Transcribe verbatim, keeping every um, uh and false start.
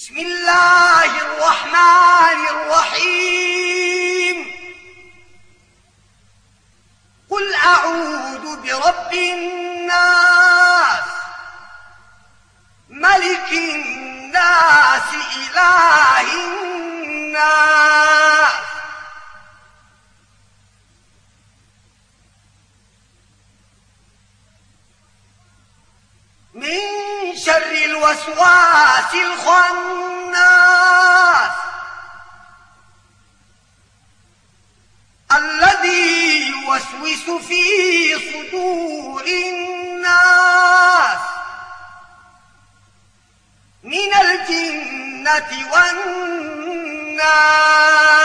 بسم الله الرحمن الرحيم. قل أعوذ برب الناس ملك الناس إله الناس من شر الوسواس الخناس الذي يوسوس في صدور الناس من الجنة والناس.